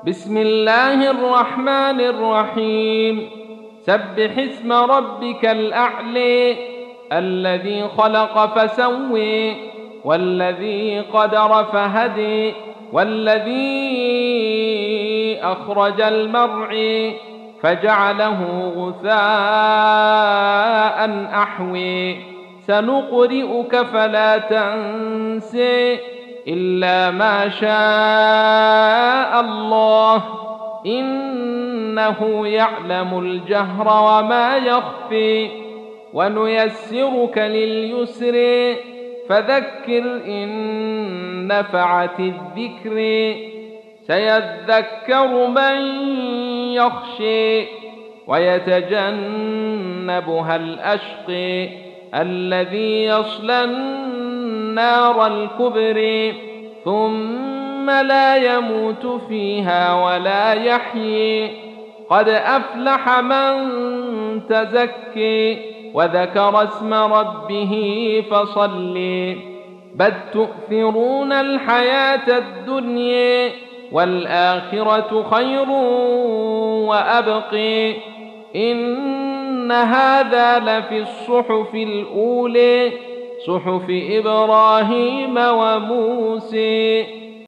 بسم الله الرحمن الرحيم سبح اسم ربك الأعلى الذي خلق فسوى والذي قدر فهدي والذي أخرج المرعى فجعله غثاء أحوى سنقرئك فلا تنسى إلا ما شاء الله إنه يعلم الجهر وما يخفي ونيسرك لليسر فذكر إن نفعت الذكر سيذكر من يخشى ويتجنبها الأشقى الذي يصلى النار الكبرى ثم لا يموت فيها ولا يحيي قد أفلح من تزكى وذكر اسم ربه فصلى بل تؤثرون الحياة الدنيا والآخرة خير وأبقى إن هذا لفي الصحف الأولى صحف إبراهيم وموسى